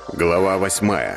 Глава 8.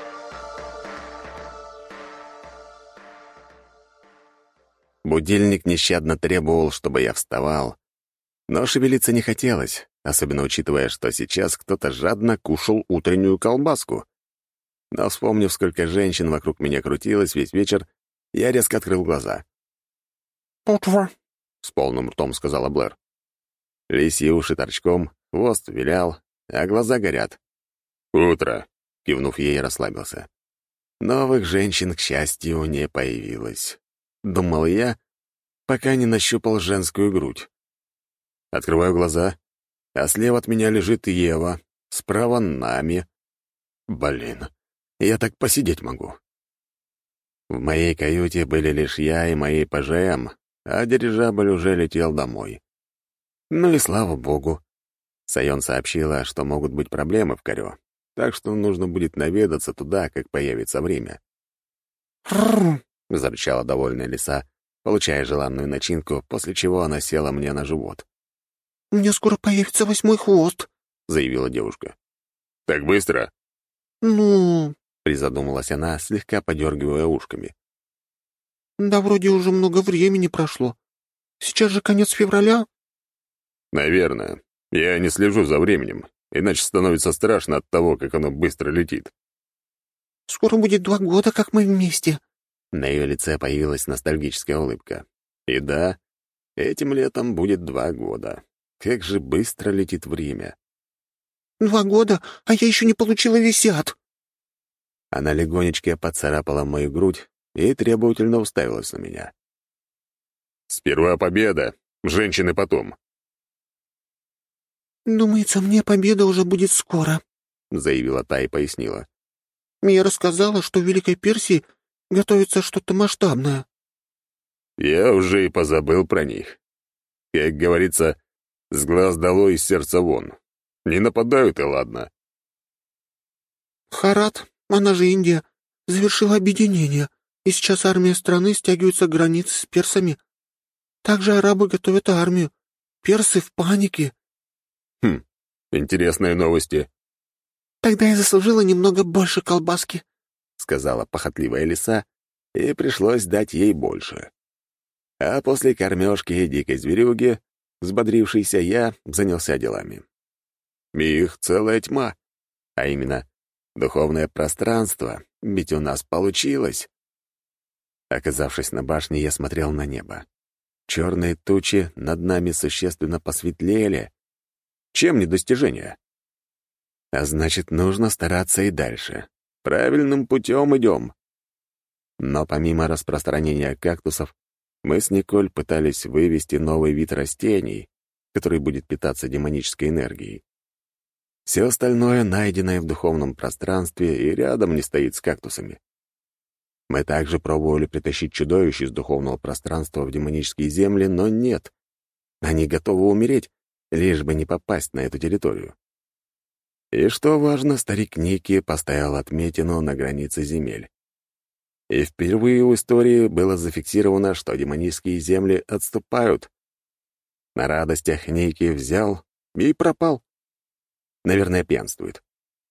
Будильник нещадно требовал, чтобы я вставал, но шевелиться не хотелось, особенно учитывая, что сейчас кто-то жадно кушал утреннюю колбаску. Но вспомнив, сколько женщин вокруг меня крутилось весь вечер, я резко открыл глаза. «Утро», — с полным ртом сказала Блэр. Лисьи уши торчком, хвост вилял, а глаза горят. «Утро», — кивнув ей, расслабился. Новых женщин, к счастью, не появилось. Думал я, пока не нащупал женскую грудь. Открываю глаза, а слева от меня лежит Ева, справа Нами. Блин, я так посидеть могу. В моей каюте были лишь я и мои ПЖМ, а дирижабль уже летел домой. Ну и слава богу. Сайон сообщила, что могут быть проблемы в Карё, так что нужно будет наведаться туда, как появится время. «Рррр», — зарычала довольная лиса, получая желанную начинку, после чего она села мне на живот. «У меня скоро появится 8-й хвост». — заявила девушка. «Так быстро?» «Ну, — призадумалась она, слегка подергивая ушками. да вроде уже много времени прошло. Сейчас же конец февраля». «Наверное. Я не слежу за временем, иначе становится страшно от того, как оно быстро летит». «Скоро будет 2 года, как мы вместе». На ее лице появилась ностальгическая улыбка. И да, этим летом будет 2 года. Как же быстро летит время. 2 года, а я еще не получила висят». Она легонечко поцарапала мою грудь и требовательно уставилась на меня. «Сперва победа, женщины потом», «Думается, мне победа уже будет скоро», — заявила та и пояснила. «Мия рассказала, что в Великой Персии готовится что-то масштабное». Я уже и позабыл про них. Как говорится, с глаз долой, из сердца вон. Не нападают, и ладно. «Харат, она же Индия, завершила объединение, и сейчас армия страны стягивается к границе с персами. Также арабы готовят армию. Персы в панике». Хм, интересные новости, «Тогда я заслужила немного больше колбаски», — сказала похотливая лиса, и пришлось дать ей больше. А после кормежки и дикой зверюги, взбодрившийся я, занялся делами. Их целая тьма, а именно духовное пространство, ведь у нас получилось. Оказавшись на башне, я смотрел на небо. Черные тучи над нами существенно посветлели. Чем не достижение? А значит, нужно стараться и дальше. Правильным путем идем. Но помимо распространения кактусов, мы с Николь пытались вывести новый вид растений, который будет питаться демонической энергией. Все остальное, найденное в духовном пространстве, и рядом не стоит с кактусами. Мы также пробовали притащить чудовищ из духовного пространства в демонические земли, но нет. Они готовы умереть, лишь бы не попасть на эту территорию. И что важно, старик Ники поставил отметину на границе земель. И впервые в истории было зафиксировано, что демонические земли отступают. На радостях Ники взял и пропал. Наверное, пьянствует.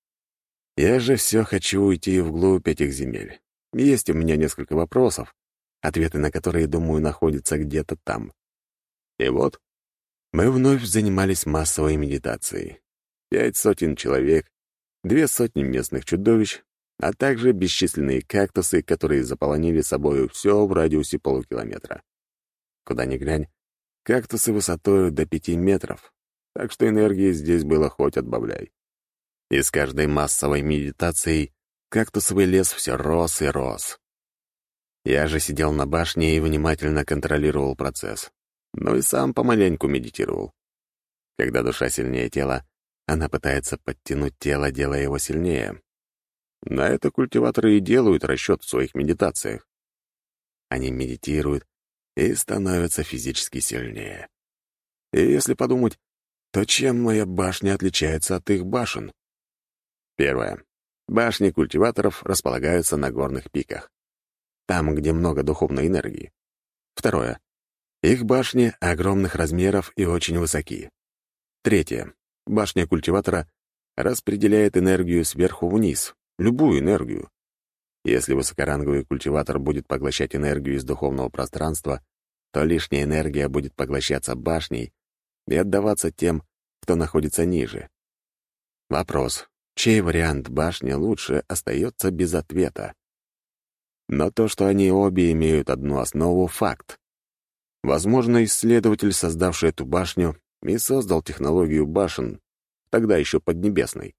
Я же все хочу уйти вглубь этих земель. Есть у меня несколько вопросов, ответы на которые, думаю, находятся где-то там. И вот мы вновь занимались массовой медитацией. 5 сотен человек, 2 сотни местных чудовищ, а также бесчисленные кактусы, которые заполонили собою все в радиусе полукилометра. Куда ни глянь, кактусы высотой до 5 метров, так что энергии здесь было хоть отбавляй. И с каждой массовой медитацией кактусовый лес все рос и рос. Я же сидел на башне и внимательно контролировал процесс. Ну и сам помаленьку медитировал. Когда душа сильнее тела, она пытается подтянуть тело, делая его сильнее. На это культиваторы и делают расчет в своих медитациях. Они медитируют и становятся физически сильнее. И если подумать, то чем моя башня отличается от их башен? Первое. Башни культиваторов располагаются на горных пиках. Там, где много духовной энергии. Второе. Их башни огромных размеров и очень высоки. Третье. Башня культиватора распределяет энергию сверху вниз, любую энергию. Если высокоранговый культиватор будет поглощать энергию из духовного пространства, то лишняя энергия будет поглощаться башней и отдаваться тем, кто находится ниже. Вопрос, чей вариант башни лучше, остается без ответа. Но то, что они обе имеют одну основу — факт. Возможно, исследователь, создавший эту башню, и создал технологию башен, тогда еще Поднебесной.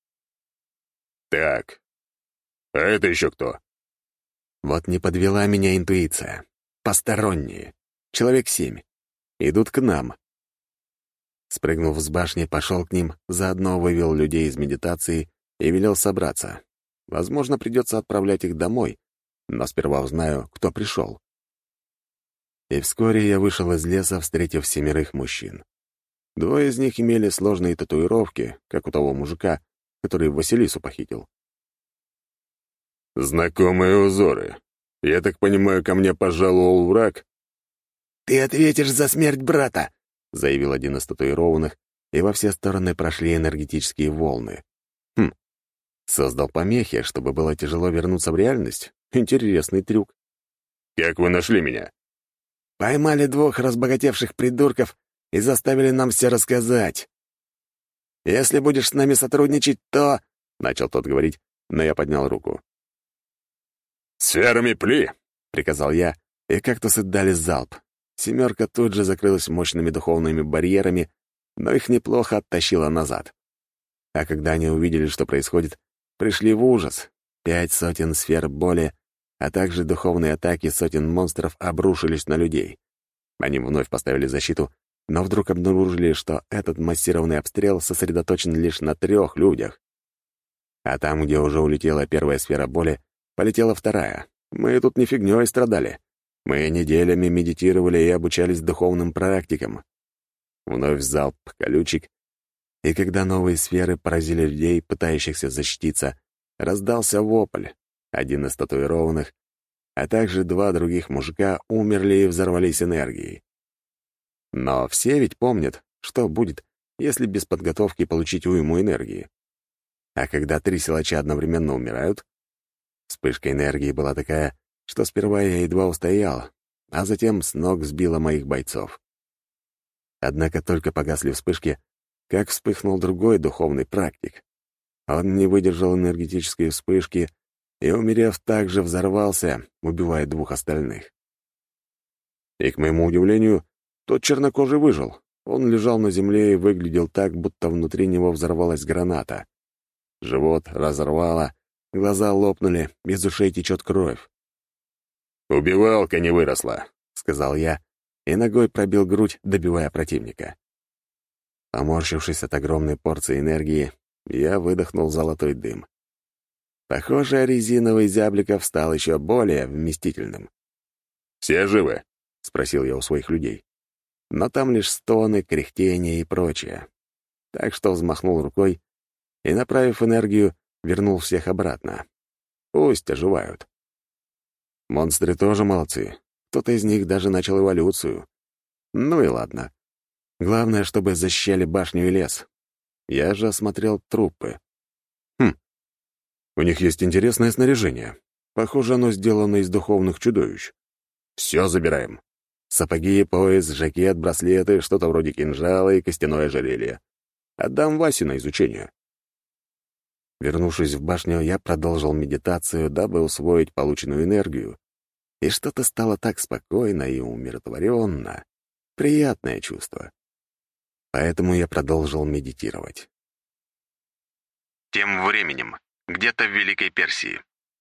«Так, а это еще кто?» Вот не подвела меня интуиция. Посторонние. Человек 7. Идут к нам. Спрыгнув с башни, пошел к ним, заодно вывел людей из медитации и велел собраться. Возможно, придется отправлять их домой, но сперва узнаю, кто пришел. И вскоре я вышел из леса, встретив 7 мужчин. 2 из них имели сложные татуировки, как у того мужика, который Василису похитил. «Знакомые узоры. Я так понимаю, ко мне пожаловал враг?» «Ты ответишь за смерть брата!» — заявил один из татуированных, и во все стороны прошли энергетические волны. Создал помехи, чтобы было тяжело вернуться в реальность? Интересный трюк. «Как вы нашли меня?» «Поймали 2 разбогатевших придурков и заставили нам все рассказать. Если будешь с нами сотрудничать, то...» — начал тот говорить, но я поднял руку. «Сферами пли!» — приказал я, и кактусы дали залп. 7 тут же закрылась мощными духовными барьерами, но их неплохо оттащило назад. А когда они увидели, что происходит, пришли в ужас. 5 сотен сфер боли, а также духовные атаки сотен монстров обрушились на людей. Они вновь поставили защиту, но вдруг обнаружили, что этот массированный обстрел сосредоточен лишь на 3 людях. А там, где уже улетела 1 сфера боли, полетела 2. Мы тут не фигнёй страдали. Мы неделями медитировали и обучались духовным практикам. Вновь залп, колючек, и когда новые сферы поразили людей, пытающихся защититься, раздался вопль. Один из татуированных, а также 2 других мужика умерли и взорвались энергией. Но все ведь помнят, что будет, если без подготовки получить уйму энергии. А когда 3 силача одновременно умирают, вспышка энергии была такая, что сперва я едва устоял, а затем с ног сбила моих бойцов. Однако только погасли вспышки, как вспыхнул другой духовный практик. Он не выдержал энергетической вспышки и, умерев, также взорвался, убивая 2 остальных. И, к моему удивлению, тот чернокожий выжил. Он лежал на земле и выглядел так, будто внутри него взорвалась граната. Живот разорвало, глаза лопнули, из ушей течет кровь. «Убивалка не выросла», — сказал я, и ногой пробил грудь, добивая противника. Поморщившись от огромной порции энергии, я выдохнул золотой дым. Похоже, резиновый Зябликов стал еще более вместительным. «Все живы?» — спросил я у своих людей. Но там лишь стоны, кряхтения и прочее. Так что взмахнул рукой и, направив энергию, вернул всех обратно. Пусть оживают. Монстры тоже молодцы. Кто-то из них даже начал эволюцию. Ну и ладно. Главное, чтобы защищали башню и лес. Я же осмотрел трупы. У них есть интересное снаряжение. Похоже, оно сделано из духовных чудовищ. Все забираем. Сапоги, пояс, жакет, браслеты, что-то вроде кинжала и костяное ожерелье. Отдам Васе на изучение. Вернувшись в башню, я продолжил медитацию, дабы усвоить полученную энергию. И что-то стало так спокойно и умиротворенно. Приятное чувство. Поэтому я продолжил медитировать. Тем временем, где-то в Великой Персии.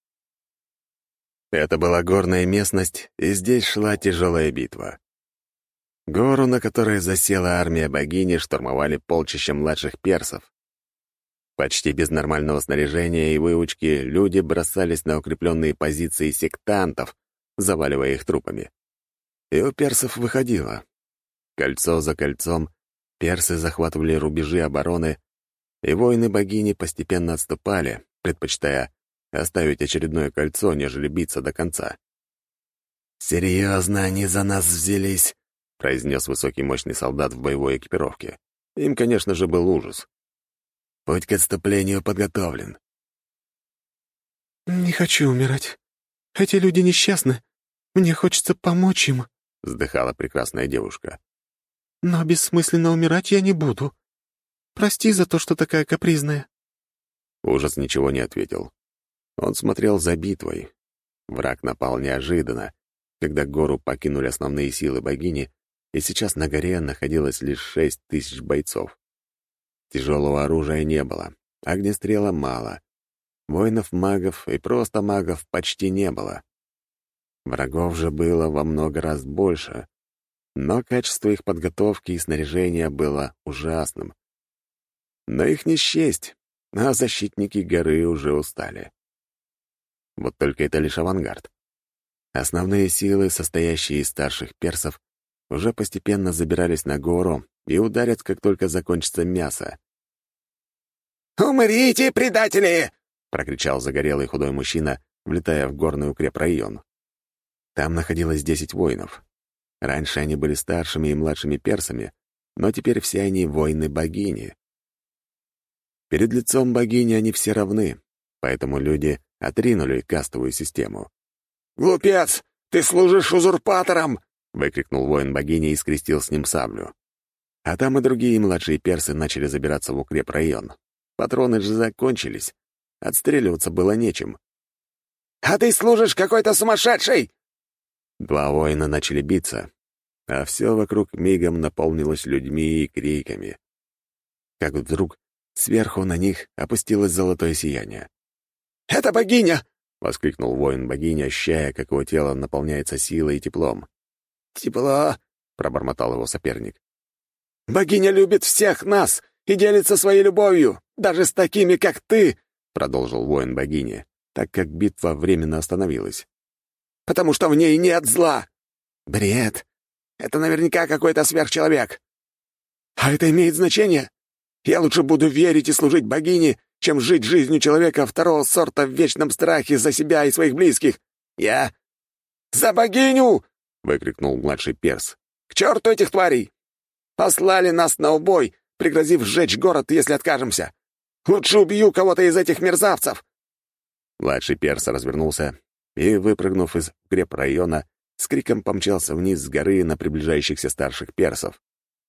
Это была горная местность, и здесь шла тяжелая битва. Гору, на которой засела армия богини, штурмовали полчища младших персов. Почти без нормального снаряжения и выучки люди бросались на укрепленные позиции сектантов, заваливая их трупами. И у персов выходило. Кольцо за кольцом персы захватывали рубежи обороны, и воины богини постепенно отступали, предпочитая оставить очередное кольцо, нежели биться до конца. «Серьезно они за нас взялись», — произнес высокий мощный солдат в боевой экипировке. Им, конечно же, был ужас. Путь к отступлению подготовлен». «Не хочу умирать. Эти люди несчастны. Мне хочется помочь им», — вздыхала прекрасная девушка. «но бессмысленно умирать я не буду. Прости за то, что такая капризная». Ужас ничего не ответил. Он смотрел за битвой. Враг напал неожиданно, когда гору покинули основные силы богини, и сейчас на горе находилось лишь 6000 бойцов. Тяжелого оружия не было, огнестрела мало, воинов-магов и просто магов почти не было. Врагов же было во много раз больше, но качество их подготовки и снаряжения было ужасным. Но их не счесть, а защитники горы уже устали. Вот только это лишь авангард. Основные силы, состоящие из старших персов, уже постепенно забирались на гору и ударят, как только закончится мясо. «Умрите, предатели!» — прокричал загорелый худой мужчина, влетая в горный укрепрайон. Там находилось 10 воинов. Раньше они были старшими и младшими персами, но теперь все они воины-богини. Перед лицом богини они все равны, поэтому люди отринули кастовую систему. «Глупец! Ты служишь узурпаторам!» — выкрикнул воин богини и скрестил с ним саблю. А там и другие младшие персы начали забираться в укрепрайон. Патроны же закончились. Отстреливаться было нечем. «А ты служишь какой-то сумасшедший!» Два воина начали биться, а все вокруг мигом наполнилось людьми и криками. Как вдруг сверху на них опустилось золотое сияние. «Это богиня!» — воскликнул воин-богиня, ощущая, как его тело наполняется силой и теплом. «Тепло!» — пробормотал его соперник. «Богиня любит всех нас и делится своей любовью, даже с такими, как ты!» — продолжил воин богини, так как битва временно остановилась. «Потому что в ней нет зла!» «Бред! Это наверняка какой-то сверхчеловек!» «А это имеет значение? Я лучше буду верить и служить богине, чем жить жизнью человека второго сорта в вечном страхе за себя и своих близких. Я за богиню!» — выкрикнул младший перс. «К черту этих тварей! Послали нас на убой, пригрозив сжечь город, если откажемся. Лучше убью кого-то из этих мерзавцев!» Младший перс развернулся и, выпрыгнув из укрепрайона, с криком помчался вниз с горы на приближающихся старших персов.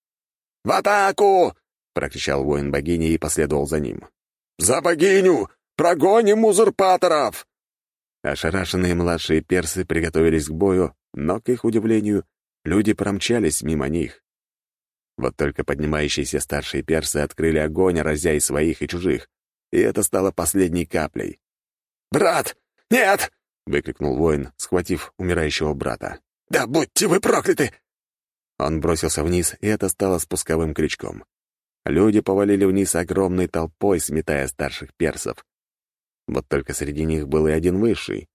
«В атаку!» — прокричал воин богини и последовал за ним. «За богиню! Прогоним узурпаторов!» Ошарашенные младшие персы приготовились к бою, но, к их удивлению, люди промчались мимо них. Вот только поднимающиеся старшие персы открыли огонь, разя и своих, и чужих, и это стало последней каплей. «Брат! Нет!» — выкрикнул воин, схватив умирающего брата. «Да будьте вы прокляты!» Он бросился вниз, и это стало спусковым крючком. Люди повалили вниз огромной толпой, сметая старших персов. Вот только среди них был и один высший.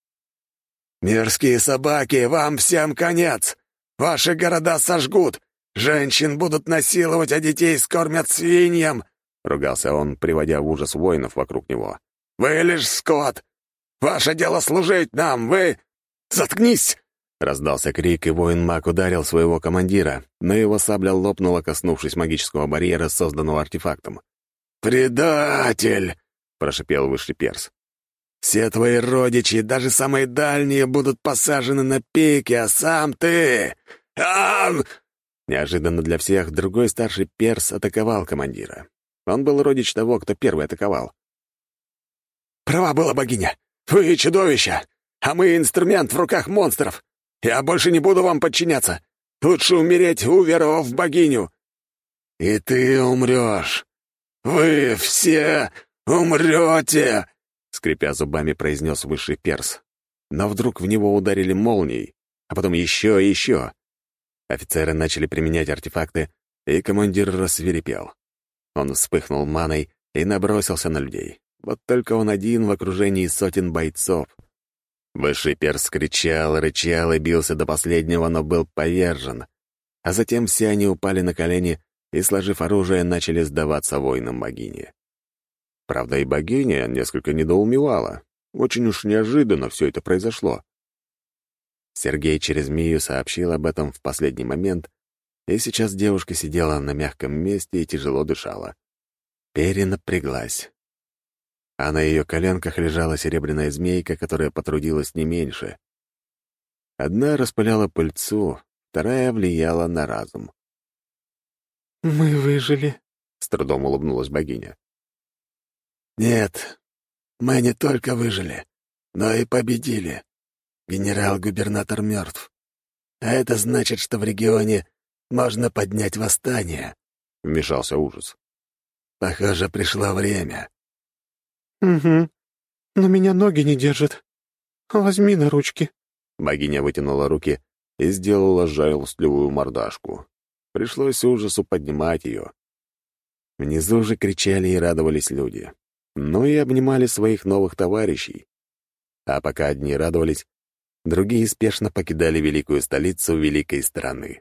«Мерзкие собаки, вам всем конец! Ваши города сожгут! Женщин будут насиловать, а детей скормят свиньям!» — ругался он, приводя в ужас воинов вокруг него. «Вы лишь скот! Ваше дело служить нам! Вы... Заткнись!» Раздался крик, и воин-маг ударил своего командира, но его сабля лопнула, коснувшись магического барьера, созданного артефактом. «Предатель!» — прошипел высший перс. «Все твои родичи, даже самые дальние, будут посажены на пике, а сам ты... Ам!» Неожиданно для всех другой старший перс атаковал командира. Он был родич того, кто первый атаковал. «Права была богиня! Вы чудовища, а мы инструмент в руках монстров! Я больше не буду вам подчиняться! Лучше умереть, уверовав в богиню!» «И ты умрешь! Вы все умрете!» — скрипя зубами, произнес высший перс. Но вдруг в него ударили молнией, а потом еще и еще. Офицеры начали применять артефакты, и командир рассвирепел. Он вспыхнул маной и набросился на людей. Вот только он один в окружении сотен бойцов. Высший перс кричал, рычал и бился до последнего, но был повержен. А затем все они упали на колени и, сложив оружие, начали сдаваться воинам богини. Правда, и богиня несколько недоумевала. Очень уж неожиданно все это произошло. Сергей через Мию сообщил об этом в последний момент, и сейчас девушка сидела на мягком месте и тяжело дышала. перенапряглась. А на ее коленках лежала серебряная змейка, которая потрудилась не меньше. Одна распыляла пыльцу, вторая влияла на разум. «Мы выжили», — с трудом улыбнулась богиня. «Нет, мы не только выжили, но и победили. Генерал-губернатор мертв. А это значит, что в регионе можно поднять восстание», — вмешался ужас. «Похоже, пришло время». «Угу. Но меня ноги не держат. Возьми на ручки». Богиня вытянула руки и сделала жалостливую мордашку. Пришлось ужасу поднимать ее. Внизу же кричали и радовались люди. Ну и обнимали своих новых товарищей. А пока одни радовались, другие спешно покидали великую столицу великой страны.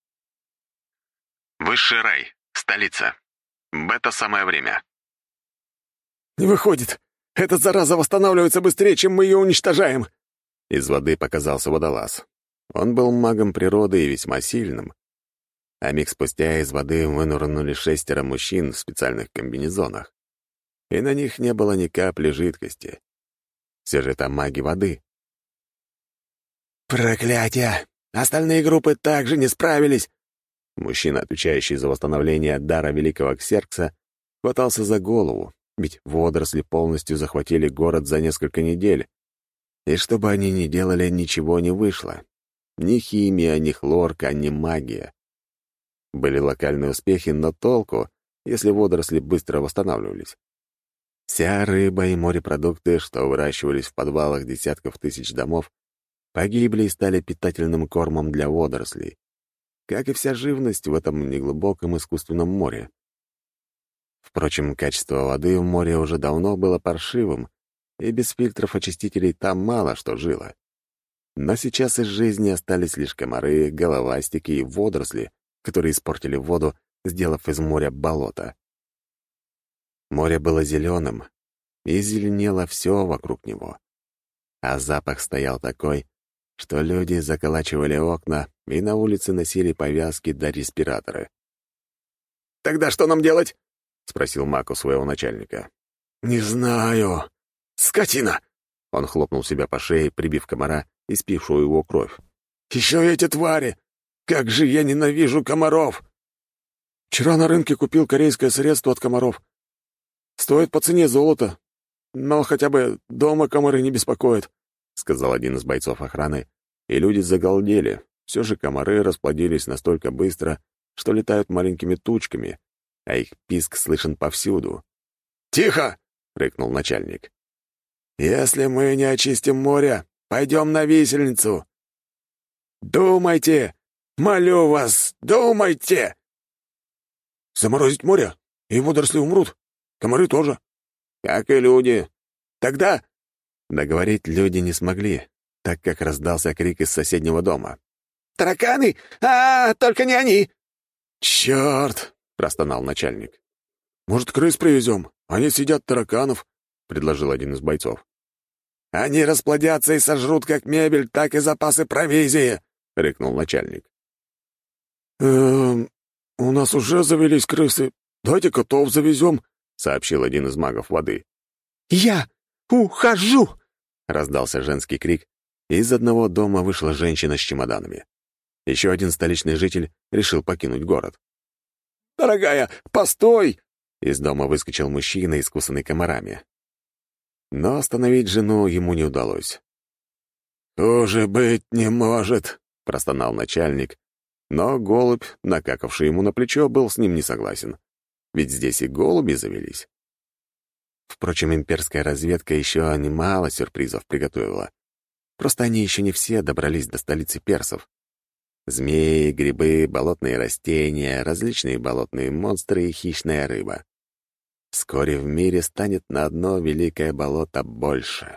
Высший рай. Столица. В это самое время. «Не выходит! Эта зараза восстанавливается быстрее, чем мы ее уничтожаем!» Из воды показался водолаз. Он был магом природы и весьма сильным. А миг спустя из воды вынырнули 6 мужчин в специальных комбинезонах. И на них не было ни капли жидкости. Все же это маги воды. «Проклятие! Остальные группы также не справились!» Мужчина, отвечающий за восстановление дара великого Ксеркса, хватался за голову, ведь водоросли полностью захватили город за несколько недель. И что бы они ни делали, ничего не вышло. Ни химия, ни хлорка, ни магия. Были локальные успехи, но толку, если водоросли быстро восстанавливались. Вся рыба и морепродукты, что выращивались в подвалах десятков тысяч домов, погибли и стали питательным кормом для водорослей, как и вся живность в этом неглубоком искусственном море. Впрочем, качество воды в море уже давно было паршивым, и без фильтров-очистителей там мало что жило. Но сейчас из жизни остались лишь комары, головастики и водоросли, которые испортили воду, сделав из моря болото. Море было зеленым, и зеленело все вокруг него. А запах стоял такой, что люди заколачивали окна и на улице носили повязки да респираторы. «Тогда что нам делать?» — спросил Мак у своего начальника. «Не знаю. Скотина!» Он хлопнул себя по шее, прибив комара и спившую его кровь. «Еще эти твари! Как же я ненавижу комаров!» «Вчера на рынке купил корейское средство от комаров. Стоит по цене золота, но хотя бы дома комары не беспокоят», — сказал один из бойцов охраны, и люди загалдели. Все же комары расплодились настолько быстро, что летают маленькими тучками, а их писк слышен повсюду. «Тихо!» — рыкнул начальник. «Если мы не очистим море, пойдем на висельницу. Думайте! Молю вас, думайте!» «Заморозить море, и водоросли умрут. Комары тоже». «Как и люди». «Тогда...» Договорить люди не смогли, так как раздался крик из соседнего дома. «Тараканы! Только не они!» «Черт!» — простонал начальник. «Может, крыс привезем? Они съедят тараканов», — предложил один из бойцов. «Они расплодятся и сожрут как мебель, так и запасы провизии», — рыкнул начальник. У нас уже завелись крысы. Давайте котов завезем», — сообщил один из магов воды. «Я ухожу!» — раздался женский крик, и из одного дома вышла женщина с чемоданами. Еще один столичный житель решил покинуть город. «Дорогая, постой!» Из дома выскочил мужчина, искусанный комарами. Но остановить жену ему не удалось. «Хуже быть не может», — простонал начальник, но голубь, накакавший ему на плечо, был с ним не согласен. Ведь здесь и голуби завелись. Впрочем, имперская разведка еще немало сюрпризов приготовила. Просто они еще не все добрались до столицы персов. Змеи, грибы, болотные растения, различные болотные монстры и хищная рыба. Вскоре в мире станет на одно великое болото больше.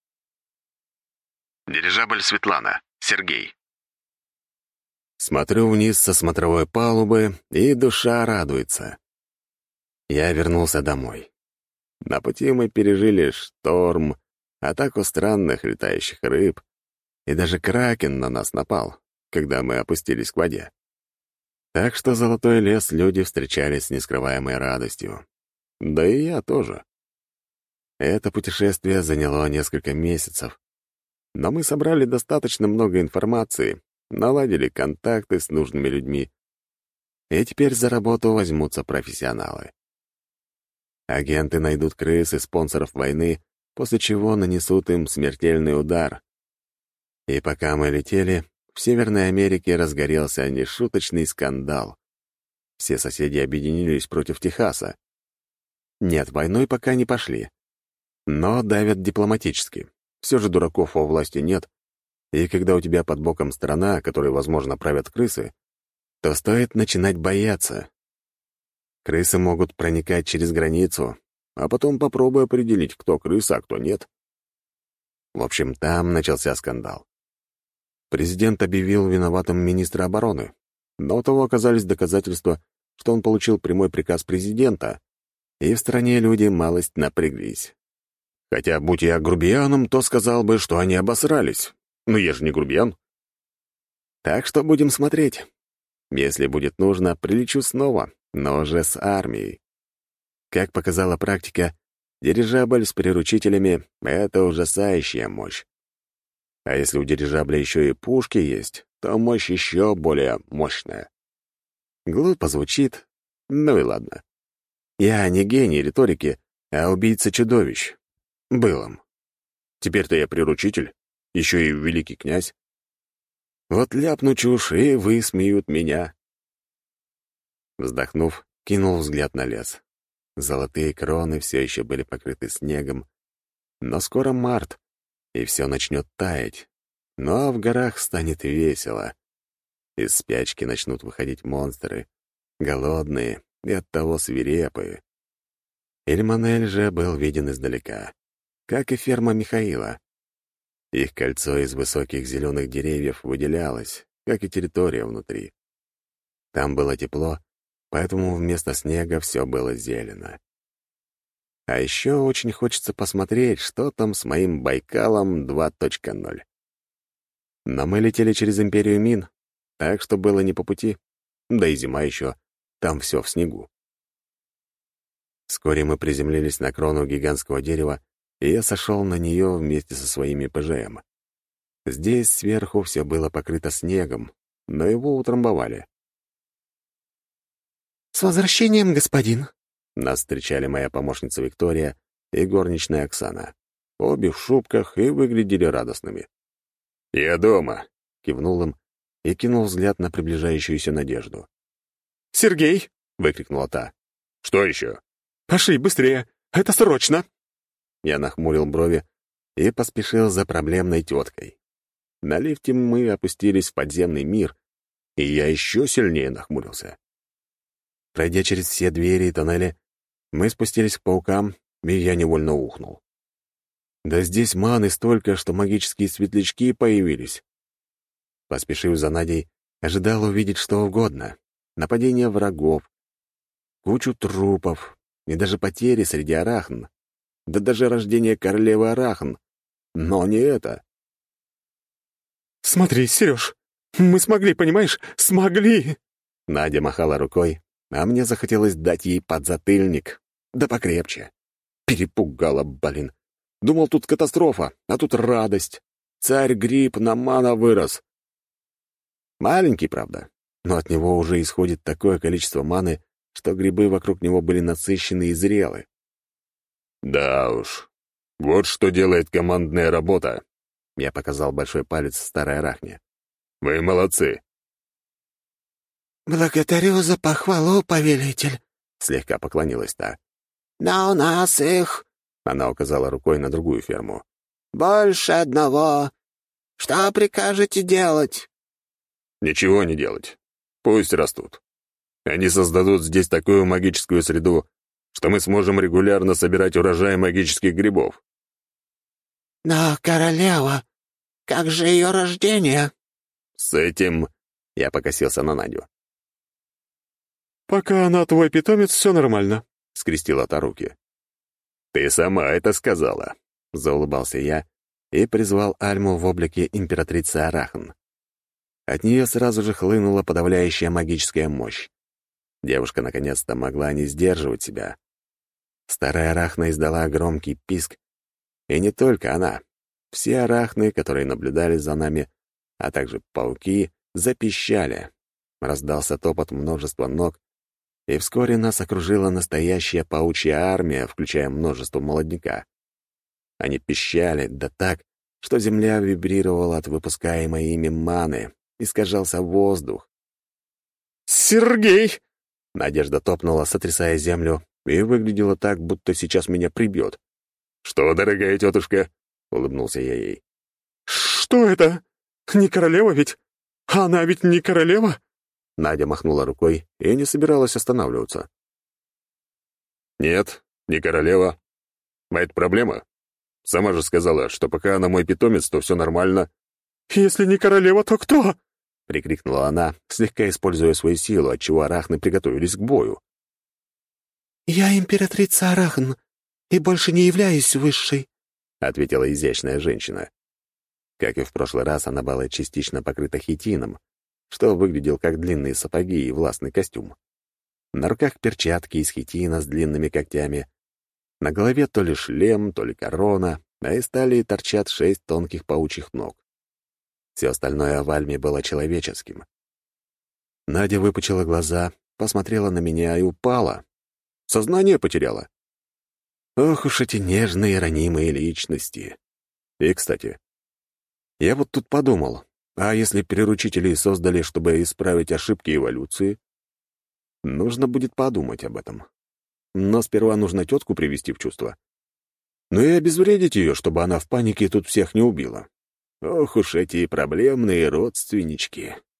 Дирижабль «Светлана», Сергей. Смотрю вниз со смотровой палубы, и душа радуется. Я вернулся домой. На пути мы пережили шторм, атаку странных летающих рыб, и даже кракен на нас напал, когда мы опустились к воде. Так что золотой лес люди встречали с нескрываемой радостью. Да и я тоже. Это путешествие заняло несколько месяцев. Но мы собрали достаточно много информации, наладили контакты с нужными людьми. И теперь за работу возьмутся профессионалы. Агенты найдут крыс и спонсоров войны, после чего нанесут им смертельный удар. И пока мы летели, в Северной Америке разгорелся нешуточный скандал. Все соседи объединились против Техаса. Нет, войной пока не пошли. Но давят дипломатически. Все же дураков во власти нет. И когда у тебя под боком страна, которой, возможно, правят крысы, то стоит начинать бояться. Крысы могут проникать через границу, а потом попробуй определить, кто крыса, а кто нет. В общем, там начался скандал. Президент объявил виноватым министра обороны, но у того оказались доказательства, что он получил прямой приказ президента, и в стране люди малость напряглись. Хотя, будь я грубияном, то сказал бы, что они обосрались. Но я же не грубиян. Так что будем смотреть. Если будет нужно, прилечу снова, но уже с армией. Как показала практика, дирижабль с приручителями — это ужасающая мощь. А если у дирижабля еще и пушки есть, то мощь еще более мощная. Глупо звучит, ну и ладно. Я не гений риторики, а убийца чудовищ. Был им. Теперь-то я приручитель, еще и великий князь. Вот ляпну чушь, и высмеют меня. Вздохнув, кинул взгляд на лес. Золотые кроны все еще были покрыты снегом, но скоро март, и все начнет таять. Ну а в горах станет весело. Из спячки начнут выходить монстры, голодные и оттого свирепые. Эльманель же был виден издалека, как и ферма Михаила. Их кольцо из высоких зеленых деревьев выделялось, как и территория внутри. Там было тепло, поэтому вместо снега все было зелено. А еще очень хочется посмотреть, что там с моим Байкалом 2.0. Но мы летели через Империю Мин, так что было не по пути. Да и зима еще, там все в снегу. Вскоре мы приземлились на крону гигантского дерева, и я сошел на нее вместе со своими ПЖМ. Здесь сверху все было покрыто снегом, но его утрамбовали. «С возвращением, господин!» Нас встречали моя помощница Виктория и горничная Оксана. Обе в шубках и выглядели радостными. «Я дома!» — кивнул им и кинул взгляд на приближающуюся Надежду. «Сергей!» — выкрикнула та. «Что еще?» «Пошли быстрее! Это срочно!» Я нахмурил брови и поспешил за проблемной теткой. На лифте мы опустились в подземный мир, и я еще сильнее нахмурился. Пройдя через все двери и тоннели, мы спустились к паукам, и я невольно ухнул. Да здесь маны столько, что магические светлячки появились. Поспешив за Надей, ожидал увидеть что угодно. Нападение врагов, кучу трупов и даже потери среди арахн. Да даже рождение королевы арахн. Но не это. «Смотри, Сереж, мы смогли, понимаешь? Смогли!» Надя махала рукой, а мне захотелось дать ей подзатыльник. Да покрепче. Перепугала, блин. Думал, тут катастрофа, а тут радость. Царь-гриб на мана вырос. Маленький, правда, но от него уже исходит такое количество маны, что грибы вокруг него были насыщены и зрелы. «Да уж, вот что делает командная работа», — я показал большой палец старой арахне. «Вы молодцы». «Благодарю за похвалу, повелитель», — слегка поклонилась та. «Но у нас их...» — она указала рукой на другую ферму. «Больше одного. Что прикажете делать?» «Ничего не делать. Пусть растут. Они создадут здесь такую магическую среду, что мы сможем регулярно собирать урожай магических грибов». «Но королева, как же ее рождение?» «С этим...» — я покосился на Надю. «Пока она твой питомец, все нормально», — скрестила та руки. «Ты сама это сказала», — заулыбался я и призвал Альму в облике императрицы Арахн. От нее сразу же хлынула подавляющая магическая мощь. Девушка наконец-то могла не сдерживать себя. Старая арахна издала громкий писк, и не только она. Все арахны, которые наблюдали за нами, а также пауки, запищали. Раздался топот множества ног, и вскоре нас окружила настоящая паучья армия, включая множество молодняка. Они пищали, да так, что земля вибрировала от выпускаемой ими маны, искажался воздух. «Сергей!» — Надежда топнула, сотрясая землю, и выглядела так, будто сейчас меня прибьет. «Что, дорогая тетушка?» — улыбнулся я ей. «Что это? Не королева ведь? Она ведь не королева?» Надя махнула рукой и не собиралась останавливаться. «Нет, не королева. А это проблема? Сама же сказала, что пока она мой питомец, то все нормально». «Если не королева, то кто?» — прикрикнула она, слегка используя свою силу, отчего арахны приготовились к бою. «Я императрица Арахн и больше не являюсь высшей», — ответила изящная женщина. Как и в прошлый раз, она была частично покрыта хитином, что выглядел как длинные сапоги и властный костюм. На руках перчатки из хитина с длинными когтями. На голове то ли шлем, то ли корона, а из талии торчат 6 тонких паучьих ног. Все остальное в Альме было человеческим. Надя выпучила глаза, посмотрела на меня и упала. Сознание потеряла. Ох уж эти нежные, ранимые личности. И, кстати, я вот тут подумал, а если приручители создали, чтобы исправить ошибки эволюции? Нужно будет подумать об этом. Но сперва нужно тетку привести в чувство. Ну и обезвредить ее, чтобы она в панике тут всех не убила. Ох уж эти проблемные родственнички.